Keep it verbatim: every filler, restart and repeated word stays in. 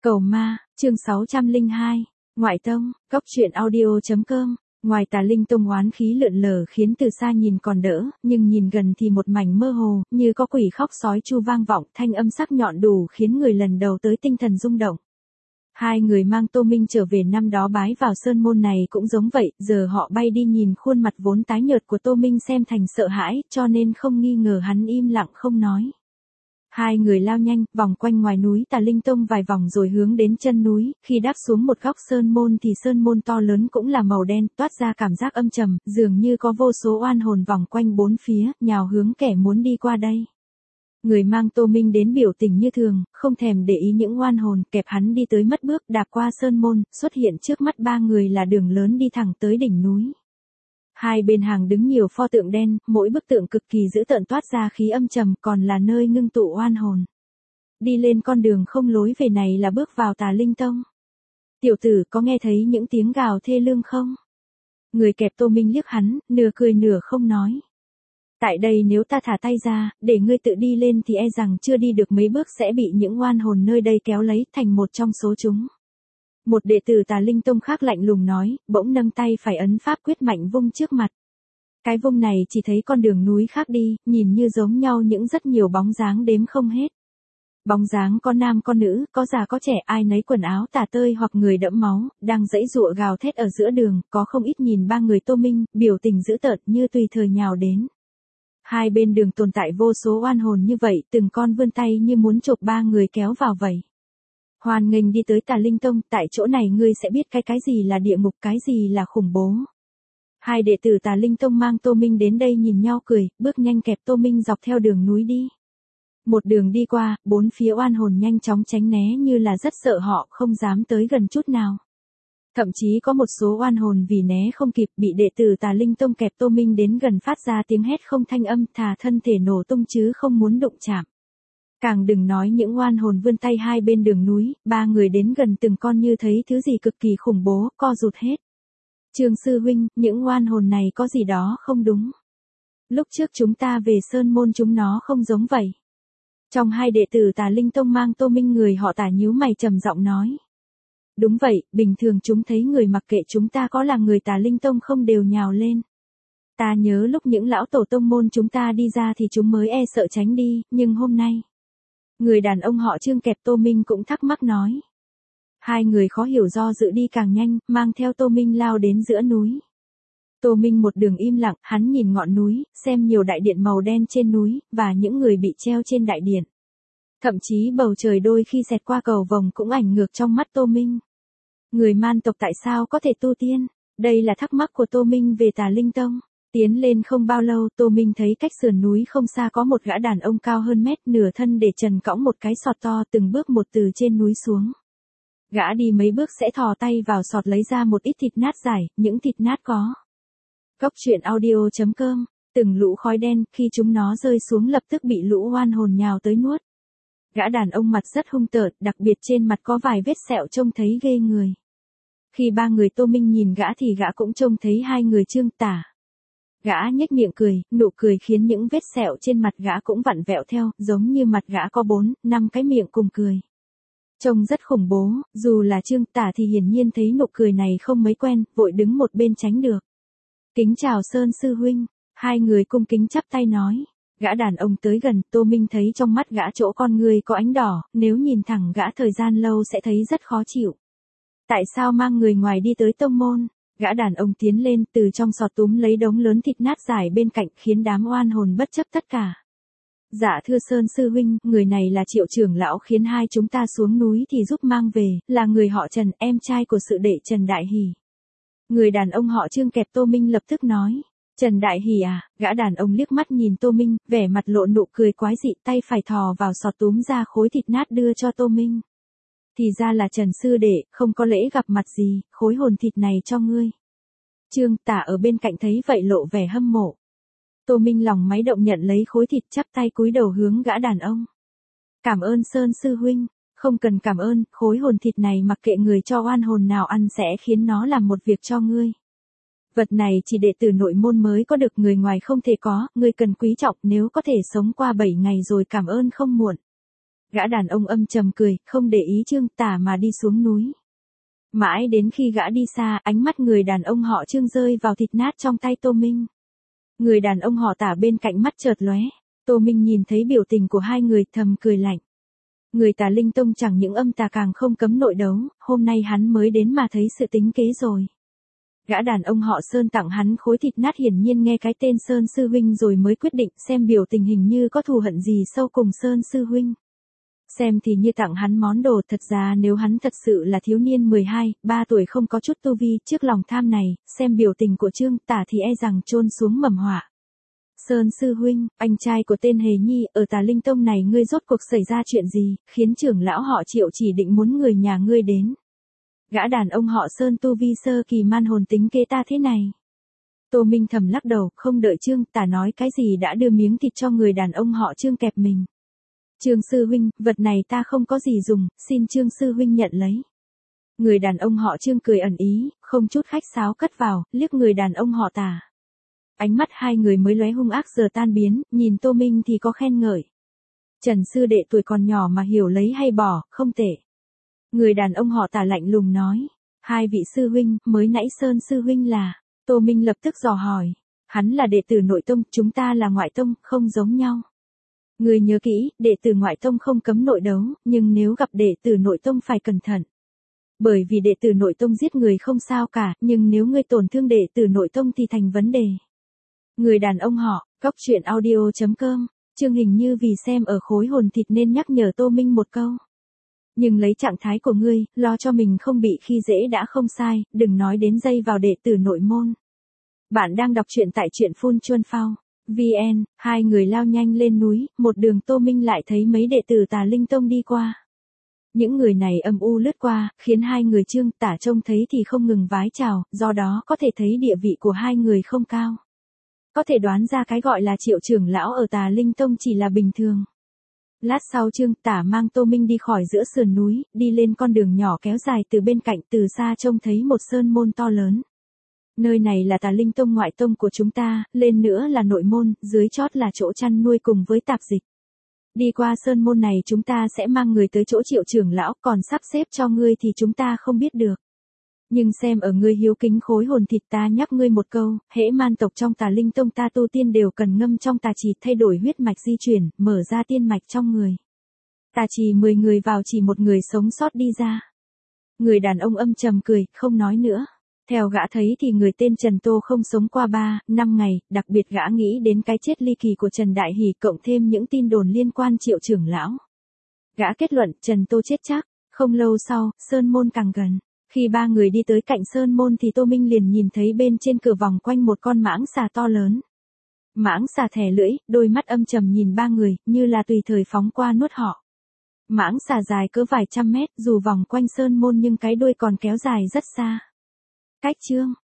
Cầu ma, chương sáu trăm lẻ hai, Ngoại tông, Cốc truyện audio.com. Ngoài Tà Linh Tông oán khí lượn lờ khiến từ xa nhìn còn đỡ, nhưng nhìn gần thì một mảnh mơ hồ, như có quỷ khóc sói chu vang vọng, thanh âm sắc nhọn đủ khiến người lần đầu tới tinh thần rung động. Hai người mang Tô Minh trở về năm đó bái vào sơn môn này cũng giống vậy, giờ họ bay đi nhìn khuôn mặt vốn tái nhợt của Tô Minh xem thành sợ hãi, cho nên không nghi ngờ hắn im lặng không nói. Hai người lao nhanh, vòng quanh ngoài núi Tà Linh Tông vài vòng rồi hướng đến chân núi, khi đáp xuống một góc sơn môn thì sơn môn to lớn cũng là màu đen, toát ra cảm giác âm trầm, dường như có vô số oan hồn vòng quanh bốn phía, nhào hướng kẻ muốn đi qua đây. Người mang Tô Minh đến biểu tình như thường, không thèm để ý những oan hồn, kẹp hắn đi tới mất bước, đạp qua sơn môn, xuất hiện trước mắt ba người là đường lớn đi thẳng tới đỉnh núi. Hai bên hàng đứng nhiều pho tượng đen, mỗi bức tượng cực kỳ dữ tợn toát ra khí âm trầm, còn là nơi ngưng tụ oan hồn. Đi lên con đường không lối về này là bước vào Tà Linh Tông. Tiểu tử có nghe thấy những tiếng gào thê lương không? Người kẹp Tô Minh liếc hắn, nửa cười nửa không nói. Tại đây nếu ta thả tay ra, để ngươi tự đi lên thì e rằng chưa đi được mấy bước sẽ bị những oan hồn nơi đây kéo lấy thành một trong số chúng. Một đệ tử Tà Linh Tông khác lạnh lùng nói, bỗng nâng tay phải ấn pháp quyết mạnh vung trước mặt. Cái vung này chỉ thấy con đường núi khác đi, nhìn như giống nhau những rất nhiều bóng dáng đếm không hết. Bóng dáng có nam có nữ, có già có trẻ, ai nấy quần áo tả tơi hoặc người đẫm máu, đang giãy giụa gào thét ở giữa đường, có không ít nhìn ba người Tô Minh, biểu tình dữ tợn như tùy thời nhào đến. Hai bên đường tồn tại vô số oan hồn như vậy, từng con vươn tay như muốn chộp ba người kéo vào vậy. Hoan nghênh đi tới Tà Linh Tông, tại chỗ này ngươi sẽ biết cái cái gì là địa ngục, cái gì là khủng bố. Hai đệ tử Tà Linh Tông mang Tô Minh đến đây nhìn nhau cười, bước nhanh kẹp Tô Minh dọc theo đường núi đi. Một đường đi qua, bốn phía oan hồn nhanh chóng tránh né như là rất sợ họ, không dám tới gần chút nào. Thậm chí có một số oan hồn vì né không kịp bị đệ tử Tà Linh Tông kẹp Tô Minh đến gần phát ra tiếng hét không thanh âm, thà thân thể nổ tung chứ không muốn đụng chạm. Càng đừng nói những oan hồn vươn tay hai bên đường núi, ba người đến gần từng con như thấy thứ gì cực kỳ khủng bố, co rụt hết. Trường sư huynh, những oan hồn này có gì đó không đúng. Lúc trước chúng ta về sơn môn chúng nó không giống vậy. Trong hai đệ tử Tà Linh Tông mang Tô Minh người họ Tả nhíu mày trầm giọng nói. Đúng vậy, bình thường chúng thấy người mặc kệ chúng ta có là người Tà Linh Tông không đều nhào lên. Ta nhớ lúc những lão tổ tông môn chúng ta đi ra thì chúng mới e sợ tránh đi, nhưng hôm nay. Người đàn ông họ Trương kẹp Tô Minh cũng thắc mắc nói. Hai người khó hiểu do dự đi càng nhanh, mang theo Tô Minh lao đến giữa núi. Tô Minh một đường im lặng, hắn nhìn ngọn núi, xem nhiều đại điện màu đen trên núi, và những người bị treo trên đại điện. Thậm chí bầu trời đôi khi xẹt qua cầu vồng cũng ảnh ngược trong mắt Tô Minh. Người man tộc tại sao có thể tu tiên? Đây là thắc mắc của Tô Minh về Tà Linh Tông. Tiến lên không bao lâu, Tô Minh thấy cách sườn núi không xa có một gã đàn ông cao hơn mét, nửa thân để trần cõng một cái sọt to, từng bước một từ trên núi xuống. Gã đi mấy bước sẽ thò tay vào sọt lấy ra một ít thịt nát giải, những thịt nát có. Cốc truyện audio.com, từng lũ khói đen, khi chúng nó rơi xuống lập tức bị lũ oan hồn nhào tới nuốt. Gã đàn ông mặt rất hung tợn, đặc biệt trên mặt có vài vết sẹo trông thấy ghê người. Khi ba người Tô Minh nhìn gã thì gã cũng trông thấy hai người Trương Tả. Gã nhếch miệng cười, nụ cười khiến những vết sẹo trên mặt gã cũng vặn vẹo theo, giống như mặt gã có bốn, năm cái miệng cùng cười. Trông rất khủng bố, dù là Trương Tả thì hiển nhiên thấy nụ cười này không mấy quen, vội đứng một bên tránh được. Kính chào Sơn sư huynh, hai người cung kính chắp tay nói. Gã đàn ông tới gần, Tô Minh thấy trong mắt gã chỗ con người có ánh đỏ, nếu nhìn thẳng gã thời gian lâu sẽ thấy rất khó chịu. Tại sao mang người ngoài đi tới tông môn? Gã đàn ông tiến lên từ trong sọt túm lấy đống lớn thịt nát giải bên cạnh khiến đám oan hồn bất chấp tất cả. Dạ thưa Sơn sư huynh, người này là Triệu trưởng lão khiến hai chúng ta xuống núi thì giúp mang về, là người họ Trần, em trai của sự đệ Trần Đại Hỷ. Người đàn ông họ Trương kẹp Tô Minh lập tức nói. Trần Đại Hỷ à? Gã đàn ông liếc mắt nhìn Tô Minh, vẻ mặt lộ nụ cười quái dị, tay phải thò vào sọt túm ra khối thịt nát đưa cho Tô Minh. Thì ra là Trần sư đệ, không có lễ gặp mặt gì, khối hồn thịt này cho ngươi. Trương Tả ở bên cạnh thấy vậy lộ vẻ hâm mộ. Tô Minh lòng máy động nhận lấy khối thịt, chắp tay cúi đầu hướng gã đàn ông. Cảm ơn Sơn sư huynh, không cần cảm ơn, khối hồn thịt này mặc kệ người cho oan hồn nào ăn sẽ khiến nó làm một việc cho ngươi. Vật này chỉ đệ tử nội môn mới có được, người ngoài không thể có, ngươi cần quý trọng, nếu có thể sống qua bảy ngày rồi cảm ơn không muộn. Gã đàn ông âm trầm cười, không để ý Trương Tả mà đi xuống núi. Mãi đến khi gã đi xa, ánh mắt người đàn ông họ Trương rơi vào thịt nát trong tay Tô Minh. Người đàn ông họ Tả bên cạnh mắt chợt lóe. Tô Minh nhìn thấy biểu tình của hai người thầm cười lạnh. Người Tà Linh Tông chẳng những âm tà càng không cấm nội đấu, hôm nay hắn mới đến mà thấy sự tính kế rồi. Gã đàn ông họ Sơn tặng hắn khối thịt nát, hiển nhiên nghe cái tên Sơn Sư Huynh rồi mới quyết định, xem biểu tình hình như có thù hận gì sâu cùng Sơn Sư Huynh. Xem thì như tặng hắn món đồ, thật ra nếu hắn thật sự là thiếu niên mười hai, ba tuổi không có chút tu vi, trước lòng tham này, xem biểu tình của Trương Tả thì e rằng chôn xuống mầm họa. Sơn Sư Huynh, anh trai của tên Hề Nhi, ở Tà Linh Tông này ngươi rốt cuộc xảy ra chuyện gì, khiến trưởng lão họ Triệu chỉ định muốn người nhà ngươi đến. Gã đàn ông họ Sơn tu vi sơ kỳ man hồn tính kế ta thế này. Tô Minh thầm lắc đầu, không đợi Trương Tả nói cái gì đã đưa miếng thịt cho người đàn ông họ Trương kẹp mình. Trương Sư Huynh, vật này ta không có gì dùng, xin Trương Sư Huynh nhận lấy. Người đàn ông họ Trương cười ẩn ý, không chút khách sáo cất vào, liếc người đàn ông họ Tả. Ánh mắt hai người mới lóe hung ác giờ tan biến, nhìn Tô Minh thì có khen ngợi. Trần sư đệ tuổi còn nhỏ mà hiểu lấy hay bỏ, không tệ. Người đàn ông họ Tả lạnh lùng nói. Hai vị sư huynh, mới nãy Sơn Sư Huynh là. Tô Minh lập tức dò hỏi. Hắn là đệ tử nội tông, chúng ta là ngoại tông, không giống nhau. Người nhớ kỹ, đệ tử ngoại tông không cấm nội đấu, nhưng nếu gặp đệ tử nội tông phải cẩn thận. Bởi vì đệ tử nội tông giết người không sao cả, nhưng nếu ngươi tổn thương đệ tử nội tông thì thành vấn đề. Người đàn ông họ, cóc truyện audio chấm com, Trương hình như vì xem ở khối hồn thịt nên nhắc nhở Tô Minh một câu. Nhưng lấy trạng thái của ngươi, lo cho mình không bị khi dễ đã không sai, đừng nói đến dây vào đệ tử nội môn. Bạn đang đọc truyện tại truyện Phun Chuân Phao. vê en, hai người lao nhanh lên núi, một đường Tô Minh lại thấy mấy đệ tử Tà Linh Tông đi qua. Những người này âm u lướt qua, khiến hai người Trương Tả trông thấy thì không ngừng vái chào, do đó có thể thấy địa vị của hai người không cao. Có thể đoán ra cái gọi là Triệu trưởng lão ở Tà Linh Tông chỉ là bình thường. Lát sau Trương Tả mang Tô Minh đi khỏi giữa sườn núi, đi lên con đường nhỏ kéo dài từ bên cạnh, từ xa trông thấy một sơn môn to lớn. Nơi này là Tà Linh Tông ngoại tông của chúng ta, lên nữa là nội môn, dưới chót là chỗ chăn nuôi cùng với tạp dịch. Đi qua sơn môn này chúng ta sẽ mang người tới chỗ Triệu trưởng lão, còn sắp xếp cho ngươi thì chúng ta không biết được. Nhưng xem ở ngươi hiếu kính khối hồn thịt, ta nhắc ngươi một câu, hễ man tộc trong Tà Linh Tông ta tu tiên đều cần ngâm trong tà trì thay đổi huyết mạch di chuyển, mở ra tiên mạch trong người. Tà trì mười người vào chỉ một người sống sót đi ra. Người đàn ông âm trầm cười, không nói nữa. Theo gã thấy thì người tên Trần Tô không sống qua ba, năm ngày, đặc biệt gã nghĩ đến cái chết ly kỳ của Trần Đại Hỷ cộng thêm những tin đồn liên quan Triệu trưởng lão. Gã kết luận Trần Tô chết chắc. Không lâu sau, sơn môn càng gần. Khi ba người đi tới cạnh sơn môn thì Tô Minh liền nhìn thấy bên trên cửa vòng quanh một con mãng xà to lớn. Mãng xà thè lưỡi, đôi mắt âm trầm nhìn ba người, như là tùy thời phóng qua nuốt họ. Mãng xà dài cỡ vài trăm mét, dù vòng quanh sơn môn nhưng cái đuôi còn kéo dài rất xa. Cách chương